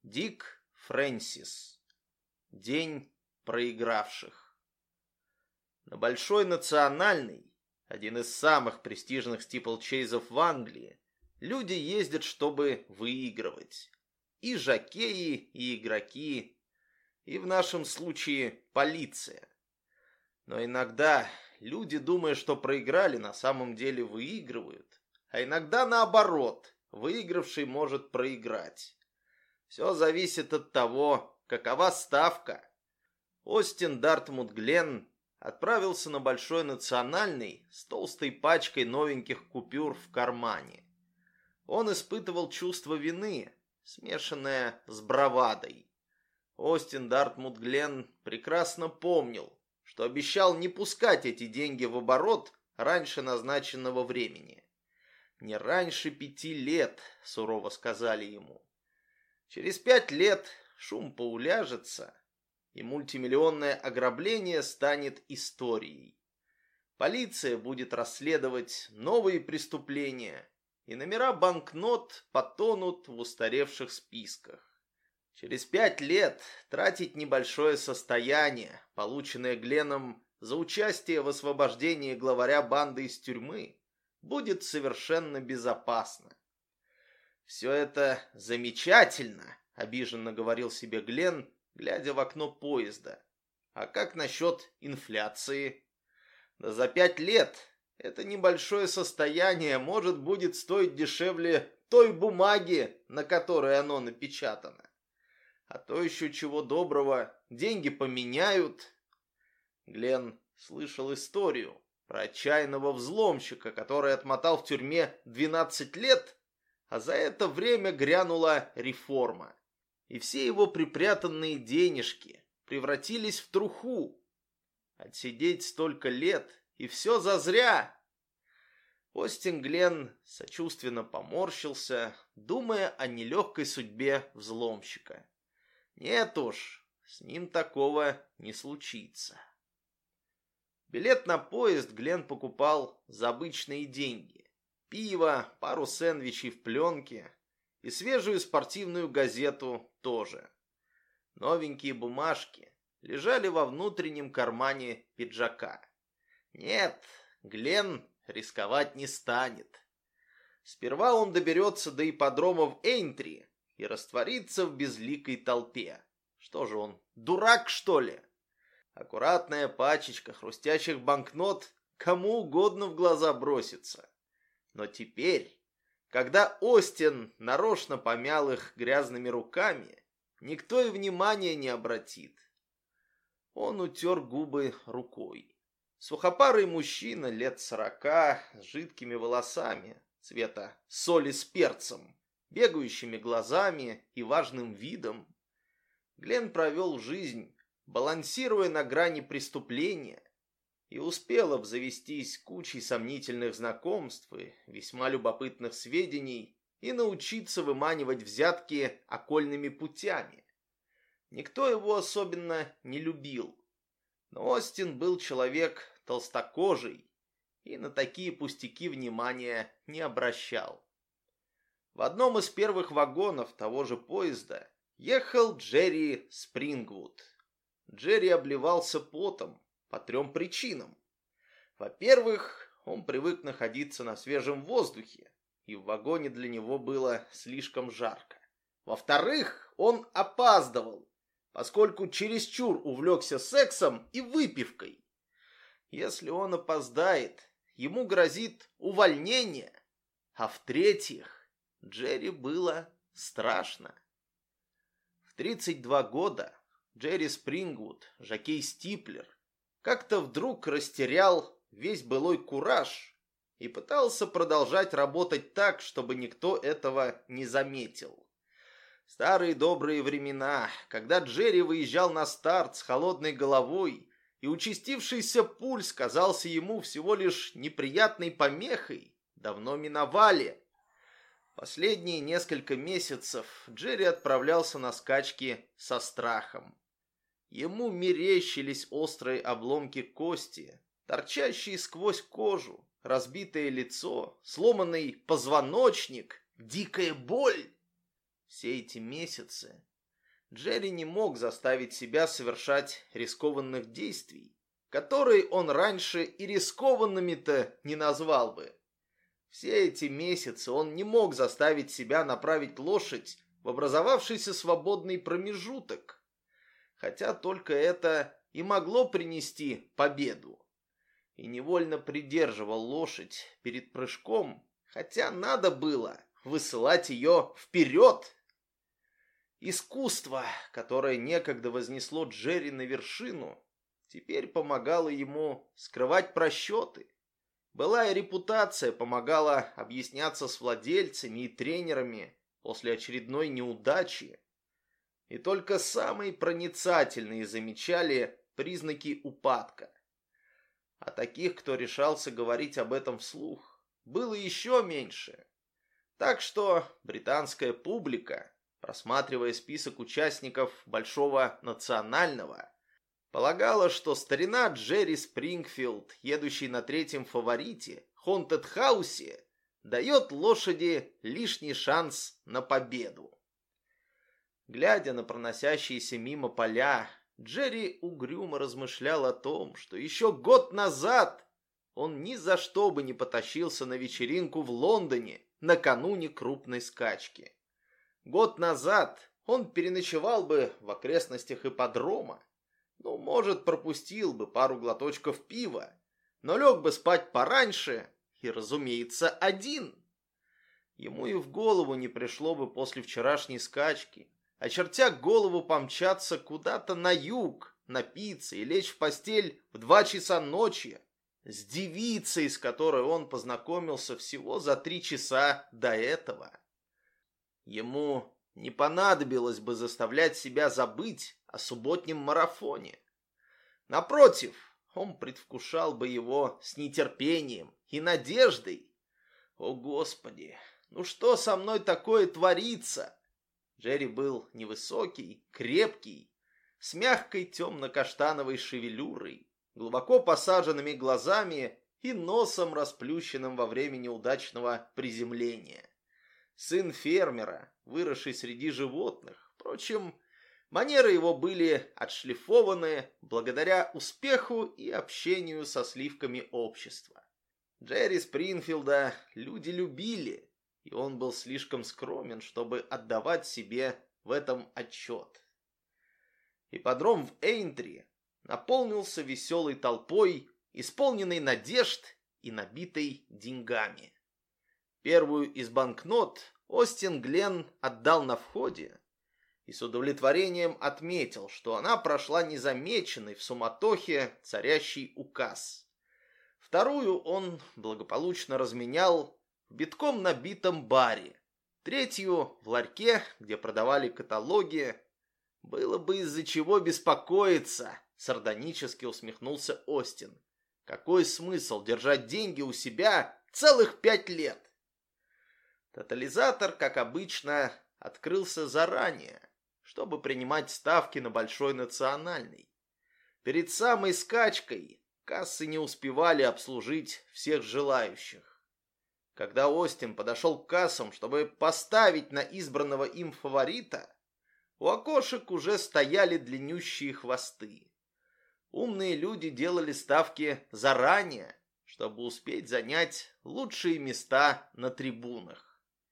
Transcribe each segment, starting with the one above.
Дик Фрэнсис. День проигравших. На Большой Национальный, один из самых престижных стиплчейзов в Англии, люди ездят, чтобы выигрывать. И жокеи, и игроки, и в нашем случае полиция. Но иногда люди, думая, что проиграли, на самом деле выигрывают. А иногда наоборот, выигравший может проиграть. Все зависит от того, какова ставка. Остин Дартмут Гленн отправился на Большой Национальный с толстой пачкой новеньких купюр в кармане. Он испытывал чувство вины, смешанное с бравадой. Остин Дартмут Гленн прекрасно помнил, что обещал не пускать эти деньги в оборот раньше назначенного времени. «Не раньше 5 лет», — сурово сказали ему. Через 5 лет шум поуляжется, и мультимиллионное ограбление станет историей. Полиция будет расследовать новые преступления, и номера банкнот потонут в устаревших списках. Через 5 лет тратить небольшое состояние, полученное Гленном за участие в освобождении главаря банды из тюрьмы, будет совершенно безопасно. «Все это замечательно», — обиженно говорил себе Гленн, глядя в окно поезда. «А как насчет инфляции? Да за 5 лет это небольшое состояние, может, будет стоить дешевле той бумаги, на которой оно напечатано. А то еще чего доброго, деньги поменяют». Гленн слышал историю про отчаянного взломщика, который отмотал в тюрьме 12 лет, а за это время грянула реформа. И все его припрятанные денежки превратились в труху. Отсидеть столько лет, и все зазря. Остин Гленн сочувственно поморщился, думая о нелегкой судьбе взломщика. Нет уж, с ним такого не случится. Билет на поезд Гленн покупал за обычные деньги. Пиво, пару сэндвичей в пленке и свежую спортивную газету тоже. Новенькие бумажки лежали во внутреннем кармане пиджака. Нет, Гленн рисковать не станет. Сперва он доберется до ипподрома в Эйнтри и растворится в безликой толпе. Что же он, дурак, что ли? Аккуратная пачечка хрустящих банкнот кому угодно в глаза бросится. Но теперь, когда Остин нарочно помял их грязными руками, никто и внимания не обратит. Он утер губы рукой. Сухопарый мужчина лет 40 с жидкими волосами цвета соли с перцем, бегающими глазами и важным видом. Гленн провел жизнь, балансируя на грани преступления, и успел обзавестись кучей сомнительных знакомств и весьма любопытных сведений и научиться выманивать взятки окольными путями. Никто его особенно не любил, но Остин был человек толстокожий и на такие пустяки внимания не обращал. В одном из первых вагонов того же поезда ехал Джерри Спрингвуд. Джерри обливался потом по 3 причинам. Во-первых, он привык находиться на свежем воздухе, и в вагоне для него было слишком жарко. Во-вторых, он опаздывал, поскольку чересчур увлекся сексом и выпивкой. Если он опоздает, ему грозит увольнение. А в-третьих, Джерри было страшно. В 32 года Джерри Спрингвуд, жокей Стиплер, как-то вдруг растерял весь былой кураж и пытался продолжать работать так, чтобы никто этого не заметил. Старые добрые времена, когда Джерри выезжал на старт с холодной головой, и участившийся пульс казался ему всего лишь неприятной помехой, давно миновали. Последние несколько месяцев Джерри отправлялся на скачки со страхом. Ему мерещились острые обломки кости, торчащие сквозь кожу, разбитое лицо, сломанный позвоночник, дикая боль. Все эти месяцы Джерри не мог заставить себя совершать рискованных действий, которые он раньше и рискованными-то не назвал бы. Все эти месяцы он не мог заставить себя направить лошадь в образовавшийся свободный промежуток, хотя только это и могло принести победу. И невольно придерживал лошадь перед прыжком, хотя надо было высылать ее вперед. Искусство, которое некогда вознесло Джерри на вершину, теперь помогало ему скрывать просчеты. Былая репутация помогала объясняться с владельцами и тренерами после очередной неудачи. И только самые проницательные замечали признаки упадка. А таких, кто решался говорить об этом вслух, было еще меньше. Так что британская публика, просматривая список участников Большого национального, полагала, что старина Джерри Спрингфилд, едущий на третьем фаворите, Haunted House, дает лошади лишний шанс на победу. Глядя на проносящиеся мимо поля, Джерри угрюмо размышлял о том, что еще год назад он ни за что бы не потащился на вечеринку в Лондоне накануне крупной скачки. Год назад он переночевал бы в окрестностях ипподрома, может, пропустил бы пару глоточков пива, но лег бы спать пораньше и, разумеется, один. Ему и в голову не пришло бы после вчерашней скачки, очертя голову, помчаться куда-то на юг, напиться и лечь в постель в 2 часа ночи с девицей, с которой он познакомился всего за 3 часа до этого. Ему не понадобилось бы заставлять себя забыть о субботнем марафоне. Напротив, он предвкушал бы его с нетерпением и надеждой. О, Господи, что со мной такое творится? Джерри был невысокий, крепкий, с мягкой темно-каштановой шевелюрой, глубоко посаженными глазами и носом, расплющенным во время неудачного приземления. Сын фермера, выросший среди животных. Впрочем, манеры его были отшлифованы благодаря успеху и общению со сливками общества. Джерри Спрингфилда люди любили, и он был слишком скромен, чтобы отдавать себе в этом отчет. Ипподром в Эйнтри наполнился веселой толпой, исполненной надежд и набитой деньгами. Первую из банкнот Остин Гленн отдал на входе и с удовлетворением отметил, что она прошла незамеченной в суматохе, царящей у касс. Вторую он благополучно разменял в битком набитом баре, третью в ларьке, где продавали каталоги. «Было бы из-за чего беспокоиться», — сардонически усмехнулся Остин. «Какой смысл держать деньги у себя целых 5 лет?» Тотализатор, как обычно, открылся заранее, чтобы принимать ставки на Большой национальный. Перед самой скачкой кассы не успевали обслужить всех желающих. Когда Остин подошел к кассам, чтобы поставить на избранного им фаворита, у окошек уже стояли длиннющие хвосты. Умные люди делали ставки заранее, чтобы успеть занять лучшие места на трибунах.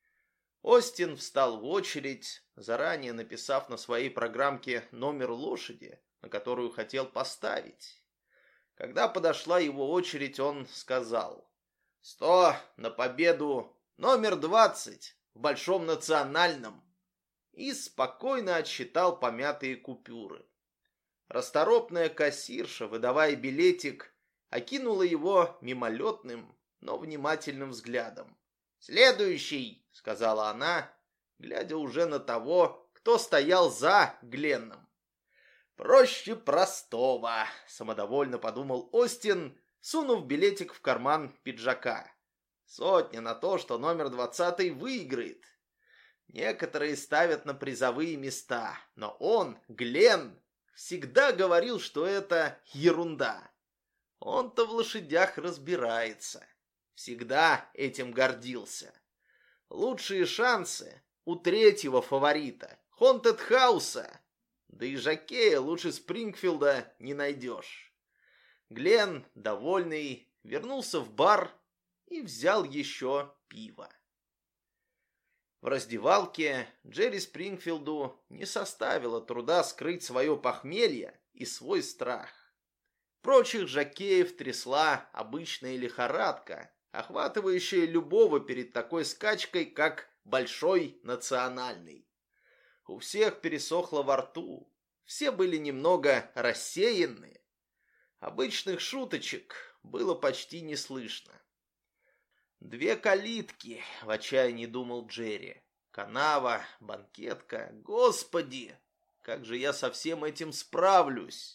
Остин встал в очередь, заранее написав на своей программке номер лошади, на которую хотел поставить. Когда подошла его очередь, он сказал: «100 на победу, номер 20 в Большом национальном», и спокойно отсчитал помятые купюры. Расторопная кассирша, выдавая билетик, окинула его мимолетным, но внимательным взглядом. «Следующий», — сказала она, глядя уже на того, кто стоял за Гленном. «Проще простого», — самодовольно подумал Остин, сунув билетик в карман пиджака. «100 на то, что номер 20 выиграет. Некоторые ставят на призовые места, но он, Гленн, всегда говорил, что это ерунда. Он-то в лошадях разбирается. Всегда этим гордился. Лучшие шансы у третьего фаворита, Haunted House, Да и жокея лучше Спрингфилда не найдешь. Глен, довольный, вернулся в бар и взял еще пиво. В раздевалке Джерри Спрингфилду не составило труда скрыть свое похмелье и свой страх. Прочих жокеев трясла обычная лихорадка, охватывающая любого перед такой скачкой, как Большой национальный. У всех пересохло во рту, все были немного рассеяны. Обычных шуточек было почти не слышно. «Две калитки», — в отчаянии думал Джерри. «Канава, банкетка. Господи, как же я со всем этим справлюсь?»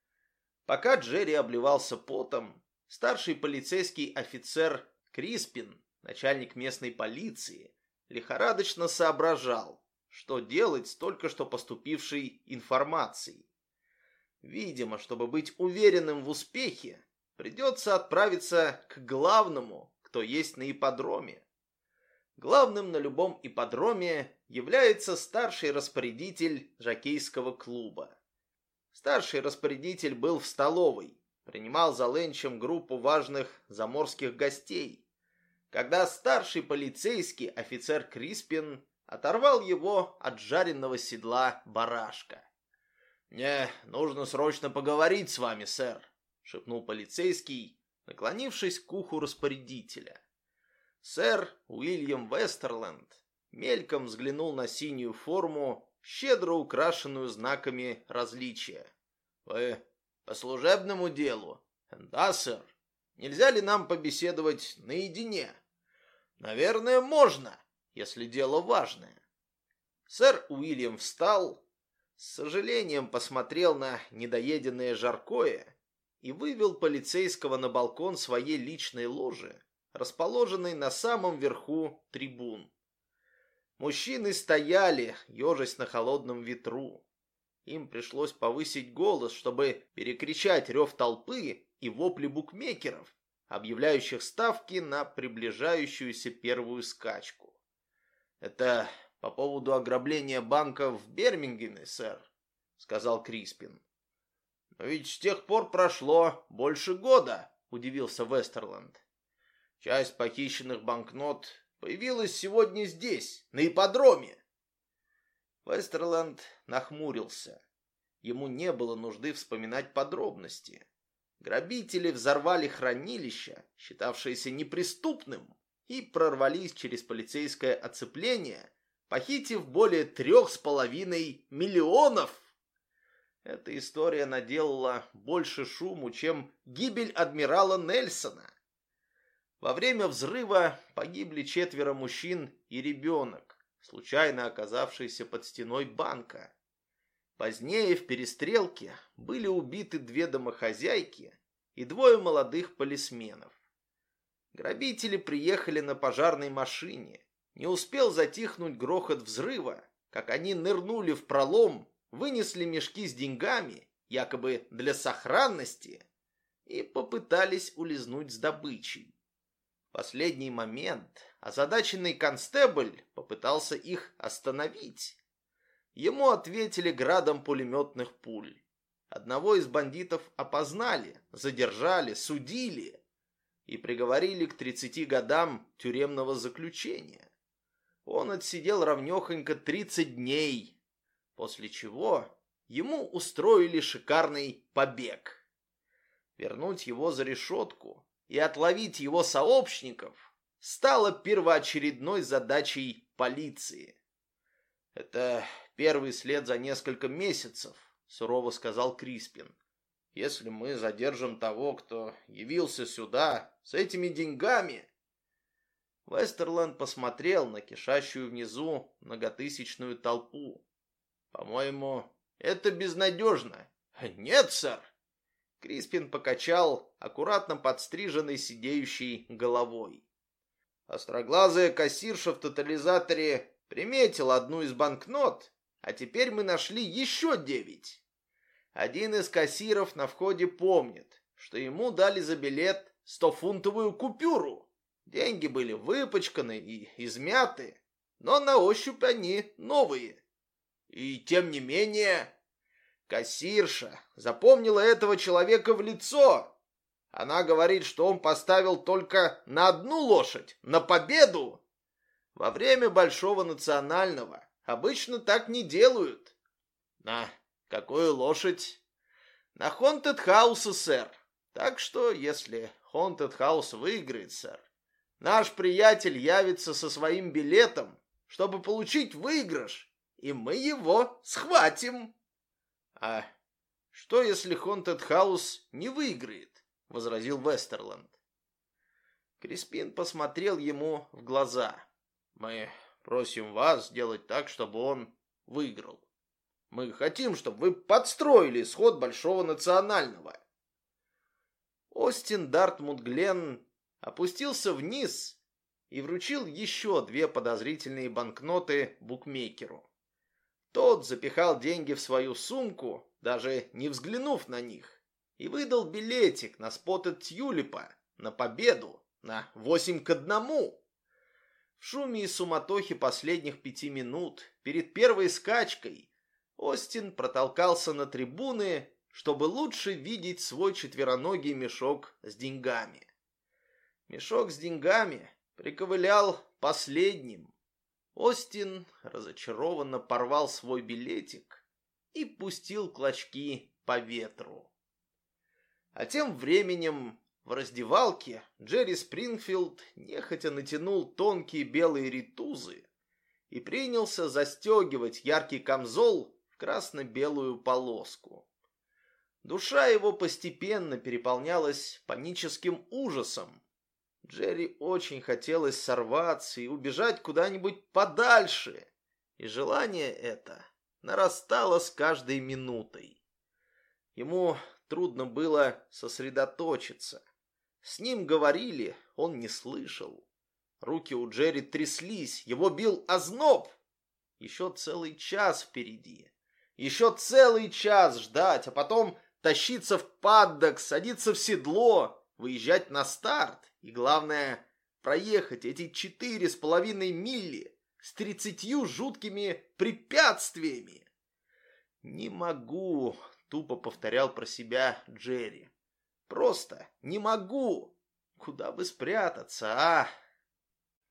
Пока Джерри обливался потом, старший полицейский офицер Криспин, начальник местной полиции, лихорадочно соображал, что делать с только что поступившей информацией. Видимо, чтобы быть уверенным в успехе, придется отправиться к главному, кто есть на ипподроме. Главным на любом ипподроме является старший распорядитель жокейского клуба. Старший распорядитель был в столовой, принимал за ленчем группу важных заморских гостей, когда старший полицейский офицер Криспин оторвал его от жареного седла барашка. «Мне нужно срочно поговорить с вами, сэр», — шепнул полицейский, наклонившись к уху распорядителя. Сэр Уильям Вестерленд мельком взглянул на синюю форму, щедро украшенную знаками различия. «Вы по служебному делу?» «Да, сэр. Нельзя ли нам побеседовать наедине?» «Наверное, можно, если дело важное». Сэр Уильям встал, с сожалением посмотрел на недоеденное жаркое и вывел полицейского на балкон своей личной ложи, расположенной на самом верху трибун. Мужчины стояли, ежась на холодном ветру. Им пришлось повысить голос, чтобы перекричать рев толпы и вопли букмекеров, объявляющих ставки на приближающуюся первую скачку. «Это по поводу ограбления банка в Бирмингеме, сэр», — сказал Криспин. «Но ведь с тех пор прошло больше года», — удивился Вестерленд. «Часть похищенных банкнот появилась сегодня здесь, на ипподроме». Вестерленд нахмурился. Ему не было нужды вспоминать подробности. Грабители взорвали хранилище, считавшееся неприступным, и прорвались через полицейское оцепление, похитив более 3,5 миллионов. Эта история наделала больше шуму, чем гибель адмирала Нельсона. Во время взрыва погибли 4 мужчин и ребенок, случайно оказавшийся под стеной банка. Позднее в перестрелке были убиты 2 домохозяйки и 2 молодых полисменов. Грабители приехали на пожарной машине. Не успел затихнуть грохот взрыва, как они нырнули в пролом, вынесли мешки с деньгами, якобы для сохранности, и попытались улизнуть с добычей. В последний момент озадаченный констебль попытался их остановить. Ему ответили градом пулеметных пуль. Одного из бандитов опознали, задержали, судили и приговорили к 30 годам тюремного заключения. Он отсидел ровнёхонько 30 дней, после чего ему устроили шикарный побег. Вернуть его за решетку и отловить его сообщников стало первоочередной задачей полиции. «Это первый след за несколько месяцев», — сурово сказал Криспин. «Если мы задержим того, кто явился сюда с этими деньгами...» Вестерленд посмотрел на кишащую внизу многотысячную толпу. «По-моему, это безнадежно». «Нет, сэр!» Криспин покачал аккуратно подстриженной сидеющей головой. Остроглазая кассирша в тотализаторе приметила одну из банкнот, а теперь мы нашли еще 9. Один из кассиров на входе помнит, что ему дали за билет 100-фунтовую купюру. Деньги были выпачканы и измяты, но на ощупь они новые. И тем не менее, Кассирша запомнила этого человека в лицо. Она говорит, что он поставил только на одну лошадь, на победу. Во время Большого национального обычно так не делают. На какую лошадь? На Haunted House, сэр. Так что, если Haunted House выиграет, сэр, наш приятель явится со своим билетом, чтобы получить выигрыш, и мы его схватим. А что, если Haunted House не выиграет? Возразил Вестерланд. Криспин посмотрел ему в глаза. Мы просим вас сделать так, чтобы он выиграл. Мы хотим, чтобы вы подстроили исход Большого национального. Остин Дартмут Гленн опустился вниз и вручил еще 2 подозрительные банкноты букмекеру. Тот запихал деньги в свою сумку, даже не взглянув на них, и выдал билетик на Споттед Тьюлипа на победу на 8-1. В шуме и суматохе последних 5 минут перед первой скачкой Остин протолкался на трибуны, чтобы лучше видеть свой четвероногий мешок с деньгами. Мешок с деньгами приковылял последним. Остин разочарованно порвал свой билетик и пустил клочки по ветру. А тем временем в раздевалке Джерри Спрингфилд нехотя натянул тонкие белые ритузы и принялся застегивать яркий камзол в красно-белую полоску. Душа его постепенно переполнялась паническим ужасом. Джерри очень хотелось сорваться и убежать куда-нибудь подальше, и желание это нарастало с каждой минутой. Ему трудно было сосредоточиться. С ним говорили, он не слышал. Руки у Джерри тряслись, его бил озноб. Еще целый час впереди. Еще целый час ждать, а потом тащиться в паддок, садиться в седло, выезжать на старт. И главное, проехать эти 4,5 мили с 30 жуткими препятствиями. «Не могу», — тупо повторял про себя Джерри. «Просто не могу. Куда бы спрятаться, а?